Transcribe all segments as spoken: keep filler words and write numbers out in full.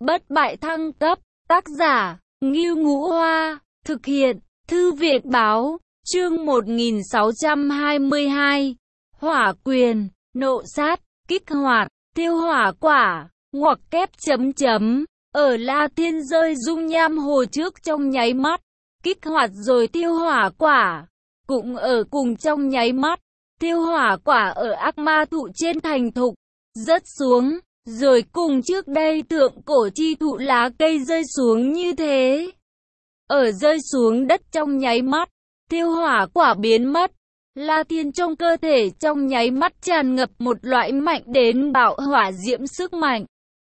Bất bại thăng cấp, tác giả, Ngưu Ngũ Hoa, thực hiện, Thư viện Báo, chương một nghìn sáu trăm hai mươi hai, Hỏa Quyền, Nộ Sát, kích hoạt, tiêu hỏa quả, ngoặc kép chấm chấm, ở La Thiên rơi dung nham hồ trước trong nháy mắt, kích hoạt rồi tiêu hỏa quả, cũng ở cùng trong nháy mắt, tiêu hỏa quả ở ác ma thụ trên thành thục, rớt xuống. Rồi cùng trước đây thượng cổ chi thụ lá cây rơi xuống như thế. Ở rơi xuống đất trong nháy mắt, tiêu hỏa quả biến mất. La Thiên trong cơ thể trong nháy mắt tràn ngập một loại mạnh đến bạo hỏa diễm sức mạnh.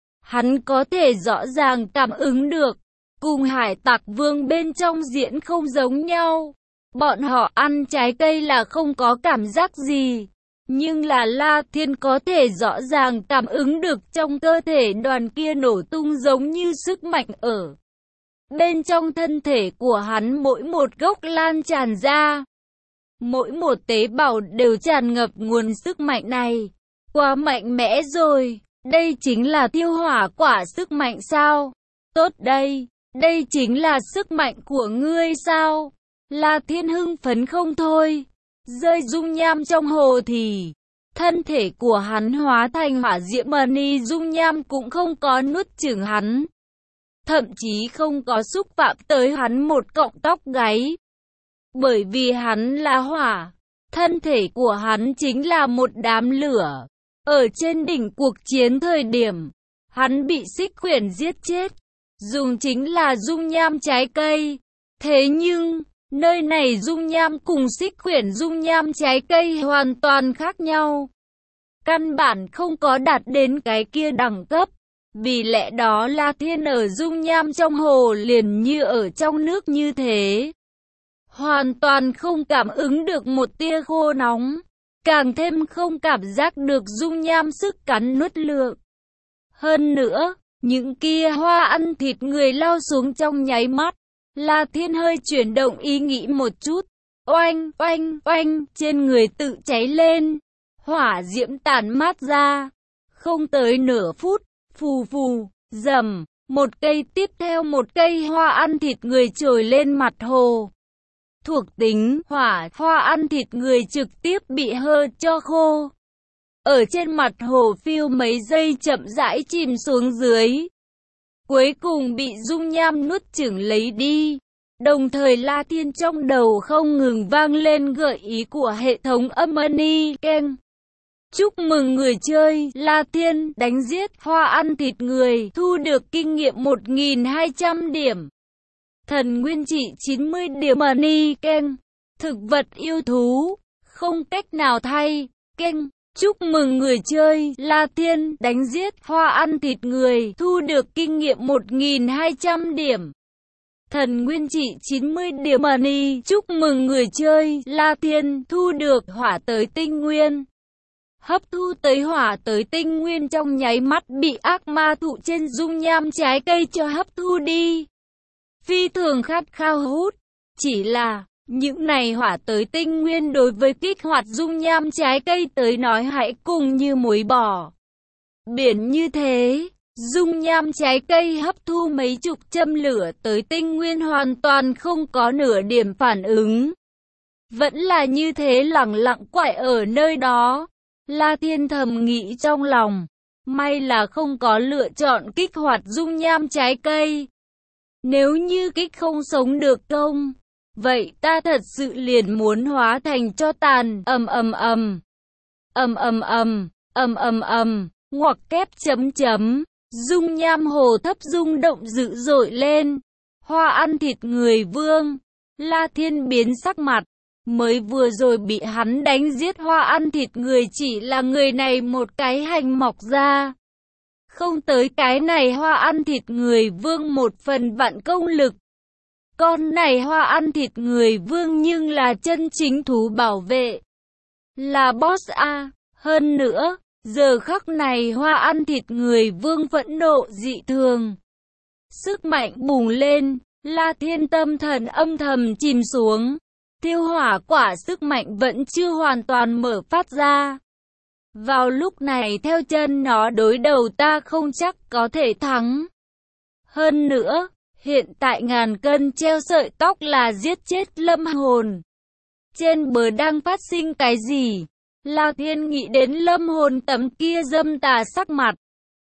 Hắn có thể rõ ràng cảm ứng được, cùng hải tặc vương bên trong diễn không giống nhau. Bọn họ ăn trái cây là không có cảm giác gì. Nhưng là La Thiên có thể rõ ràng cảm ứng được trong cơ thể đoàn kia nổ tung giống như sức mạnh ở bên trong thân thể của hắn, mỗi một gốc lan tràn ra. Mỗi một tế bào đều tràn ngập nguồn sức mạnh này. Quá mạnh mẽ rồi, đây chính là tiêu hỏa quả sức mạnh sao? Tốt đây, đây chính là sức mạnh của ngươi sao? La Thiên hưng phấn không thôi. Rơi dung nham trong hồ thì thân thể của hắn hóa thành hỏa diễm, mani dung nham cũng không có nuốt chửng hắn, thậm chí không có xúc phạm tới hắn một cọng tóc gáy. Bởi vì hắn là hỏa, thân thể của hắn chính là một đám lửa. Ở trên đỉnh cuộc chiến thời điểm hắn bị xích quyển giết chết, dùng chính là dung nham trái cây. Thế nhưng nơi này dung nham cùng xích quyển dung nham trái cây hoàn toàn khác nhau. Căn bản không có đạt đến cái kia đẳng cấp. Vì lẽ đó La Thiên ở dung nham trong hồ liền như ở trong nước như thế. Hoàn toàn không cảm ứng được một tia khô nóng. Càng thêm không cảm giác được dung nham sức cắn nuốt lượng. Hơn nữa, những kia hoa ăn thịt người lao xuống trong nháy mắt. La Thiên hơi chuyển động ý nghĩ một chút, oanh, oanh, oanh, trên người tự cháy lên, hỏa diễm tản mát ra, không tới nửa phút, phù phù, rầm, một cây tiếp theo một cây hoa ăn thịt người trồi lên mặt hồ. Thuộc tính hỏa, hoa ăn thịt người trực tiếp bị hơ cho khô. Ở trên mặt hồ phiêu mấy giây chậm rãi chìm xuống dưới. Cuối cùng bị dung nham nuốt chửng lấy đi. Đồng thời La Thiên trong đầu không ngừng vang lên gợi ý của hệ thống âm mani ken. Chúc mừng người chơi La Thiên đánh giết hoa ăn thịt người, thu được kinh nghiệm một nghìn hai trăm điểm. Thần nguyên trị chín mươi điểm mani ken. Thực vật yêu thú, không cách nào thay, ken. Chúc mừng người chơi La Thiên đánh giết hoa ăn thịt người, thu được kinh nghiệm một nghìn hai trăm điểm. Thần nguyên trị chín mươi điểm mani. Chúc mừng người chơi La Thiên thu được hỏa tới tinh nguyên. Hấp thu tới hỏa tới tinh nguyên trong nháy mắt bị ác ma thụ trên dung nham trái cây cho hấp thu đi. Phi thường khát khao hút. Chỉ là những này hỏa tới tinh nguyên đối với kích hoạt dung nham trái cây tới nói hãy cùng như muối bỏ biển như thế. Dung nham trái cây hấp thu mấy chục châm lửa tới tinh nguyên hoàn toàn không có nửa điểm phản ứng. Vẫn là như thế lẳng lặng quại ở nơi đó. La Thiên thầm nghĩ trong lòng. May là không có lựa chọn kích hoạt dung nham trái cây. Nếu như kích không sống được công, vậy ta thật sự liền muốn hóa thành tro tàn. Ầm ầm ầm. Ầm ầm ầm. Ầm ầm ầm. Ngoặc kép chấm chấm. Dung nham hồ thấp rung động dữ dội lên. Hoa ăn thịt người vương. La Thiên biến sắc mặt. Mới vừa rồi bị hắn đánh giết hoa ăn thịt người chỉ là người này một cái hành mọc ra. Không tới cái này hoa ăn thịt người vương một phần vạn công lực. Con này hoa ăn thịt người vương nhưng là chân chính thú bảo vệ. Là boss A. Hơn nữa, giờ khắc này hoa ăn thịt người vương phẫn nộ dị thường. Sức mạnh bùng lên, La Thiên tâm thần âm thầm chìm xuống. Tiêu hỏa quả sức mạnh vẫn chưa hoàn toàn mở phát ra. Vào lúc này theo chân nó đối đầu ta không chắc có thể thắng. Hơn nữa, hiện tại ngàn cân treo sợi tóc là giết chết lâm hồn. Trên bờ đang phát sinh cái gì? La Thiên nghĩ đến lâm hồn tấm kia dâm tà sắc mặt.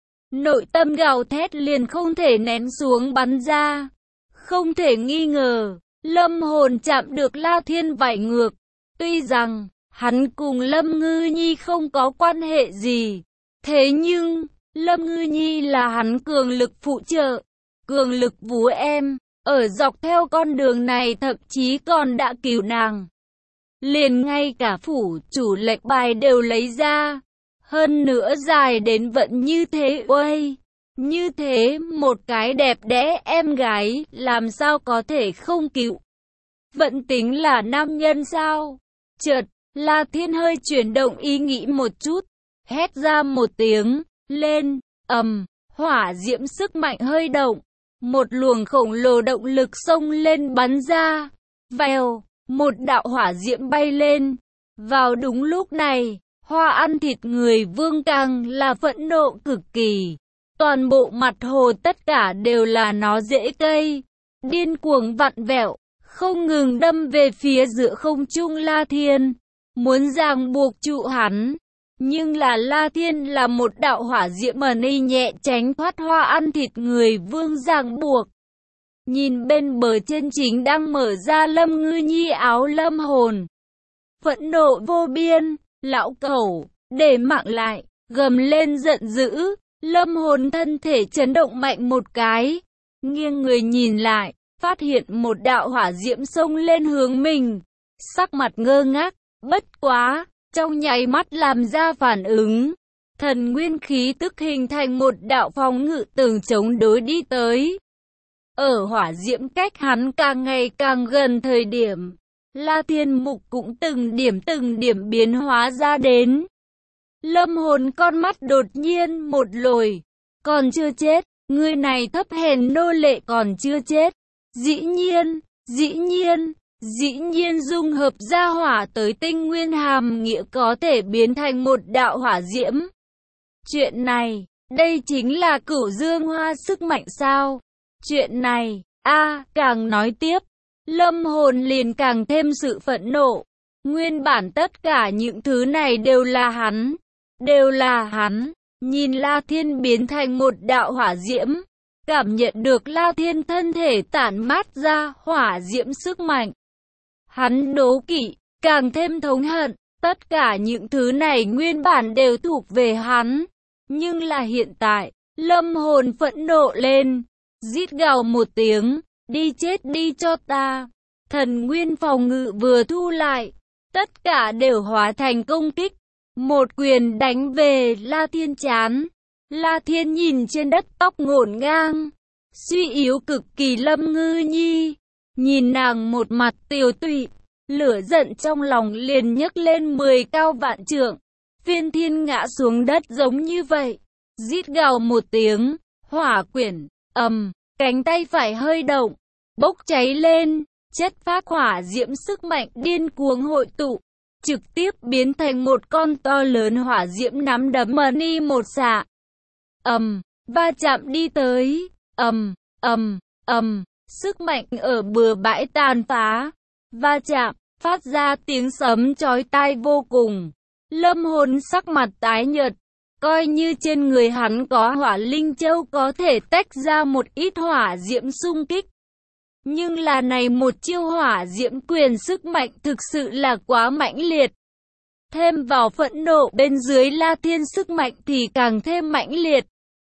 Nội tâm gào thét liền không thể nén xuống bắn ra. Không thể nghi ngờ, lâm hồn chạm được La Thiên vải ngược. Tuy rằng, hắn cùng Lâm Ngư Nhi không có quan hệ gì. Thế nhưng, Lâm Ngư Nhi là hắn cường lực phụ trợ, cường lực vú em. Ở dọc theo con đường này thậm chí còn đã cứu nàng. Liền ngay cả phủ chủ lệnh bài đều lấy ra. Hơn nữa dài đến vẫn như thế uây. Như thế một cái đẹp đẽ em gái làm sao có thể không cứu. Vẫn tính là nam nhân sao? Chợt, La Thiên hơi chuyển động ý nghĩ một chút. Hét ra một tiếng, lên, ầm, hỏa diễm sức mạnh hơi động. Một luồng khổng lồ động lực xông lên bắn ra. Vèo, một đạo hỏa diễm bay lên. Vào đúng lúc này, Hoa ăn thịt người vương càng là phẫn nộ cực kỳ. Toàn bộ mặt hồ tất cả đều là nó rễ cây. Điên cuồng vặn vẹo, không ngừng đâm về phía giữa không trung La Thiên. Muốn ràng buộc trụ hắn. Nhưng là La Thiên là một đạo hỏa diễm mà ni nhẹ tránh thoát Hoa ăn thịt người vương ràng buộc. Nhìn bên bờ trên chính đang mở ra Lâm Ngư Nhi áo lâm hồn. Phẫn nộ vô biên, lão cẩu, để mạng lại, gầm lên giận dữ. Lâm hồn thân thể chấn động mạnh một cái. Nghiêng người nhìn lại, phát hiện một đạo hỏa diễm xông lên hướng mình. Sắc mặt ngơ ngác, bất quá, trong nháy mắt làm ra phản ứng. Thần nguyên khí tức hình thành một đạo phòng ngự tường chống đối đi tới. Ở hỏa diễm cách hắn càng ngày càng gần thời điểm, La Thiên Mục cũng từng điểm từng điểm biến hóa ra đến. Lâm hồn con mắt đột nhiên một lồi, còn chưa chết, người này thấp hèn nô lệ còn chưa chết. Dĩ nhiên, dĩ nhiên, dĩ nhiên dung hợp ra hỏa tới tinh nguyên hàm nghĩa có thể biến thành một đạo hỏa diễm. Chuyện này, đây chính là cửu dương hoa sức mạnh sao? Chuyện này, a càng nói tiếp, lâm hồn liền càng thêm sự phẫn nộ. Nguyên bản tất cả những thứ này đều là hắn, đều là hắn. Nhìn La Thiên biến thành một đạo hỏa diễm, cảm nhận được La Thiên thân thể tản mát ra hỏa diễm sức mạnh. Hắn đố kỵ, càng thêm thống hận, tất cả những thứ này nguyên bản đều thuộc về hắn. Nhưng là hiện tại, lâm hồn phẫn nộ lên, rít gào một tiếng, đi chết đi cho ta. Thần nguyên phòng ngự vừa thu lại, tất cả đều hóa thành công kích. Một quyền đánh về La Thiên trán. La Thiên nhìn trên đất tóc ngổn ngang, suy yếu cực kỳ Lâm Ngư Nhi. Nhìn nàng một mặt tiều tụy, lửa giận trong lòng liền nhấc lên mười cao vạn trượng. Phiên thiên ngã xuống đất giống như vậy. Rít gào một tiếng, hỏa quyển, ầm, cánh tay phải hơi động, bốc cháy lên, chất phát hỏa diễm sức mạnh điên cuồng hội tụ. Trực tiếp biến thành một con to lớn hỏa diễm nắm đấm mà ni một xạ. Ầm, va chạm đi tới, ầm, ầm, ầm, sức mạnh ở bừa bãi tàn phá. Va chạm, phát ra tiếng sấm chói tai vô cùng. Lâm hồn sắc mặt tái nhợt, coi như trên người hắn có hỏa linh châu có thể tách ra một ít hỏa diễm xung kích. Nhưng là này một chiêu hỏa diễm quyền sức mạnh thực sự là quá mãnh liệt. Thêm vào phẫn nộ bên dưới La Thiên sức mạnh thì càng thêm mãnh liệt.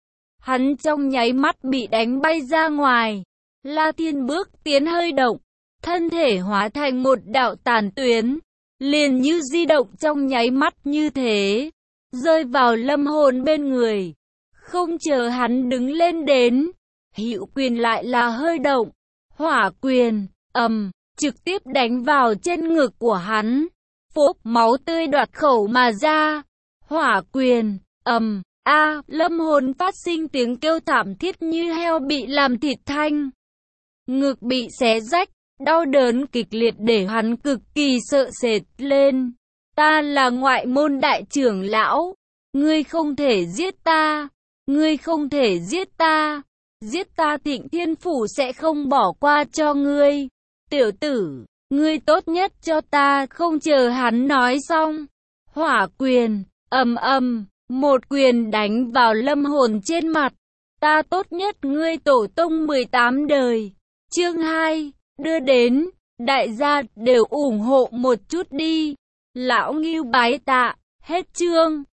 Hắn trong nháy mắt bị đánh bay ra ngoài. La Thiên bước tiến hơi động, thân thể hóa thành một đạo tàn tuyến, liền như di động trong nháy mắt như thế, rơi vào lâm hồn bên người. Không chờ hắn đứng lên đến, hữu quyền lại là hơi động. Hỏa quyền, ầm, trực tiếp đánh vào trên ngực của hắn. Phốp, máu tươi đoạt khẩu mà ra. Hỏa quyền, ầm, a, lâm hồn phát sinh tiếng kêu thảm thiết như heo bị làm thịt thanh. Ngực bị xé rách, đau đớn kịch liệt để hắn cực kỳ sợ sệt lên. Ta là ngoại môn đại trưởng lão. Ngươi không thể giết ta. Ngươi không thể giết ta. giết ta Thịnh Thiên Phủ sẽ không bỏ qua cho ngươi. Tiểu tử, ngươi tốt nhất cho ta, không chờ hắn nói xong. Hỏa quyền, ầm ầm, một quyền đánh vào Lâm Hồn trên mặt. Ta tốt nhất ngươi tổ tông mười tám đời. Chương hai, đưa đến, đại gia đều ủng hộ một chút đi. Lão Ngưu bái tạ, hết chương.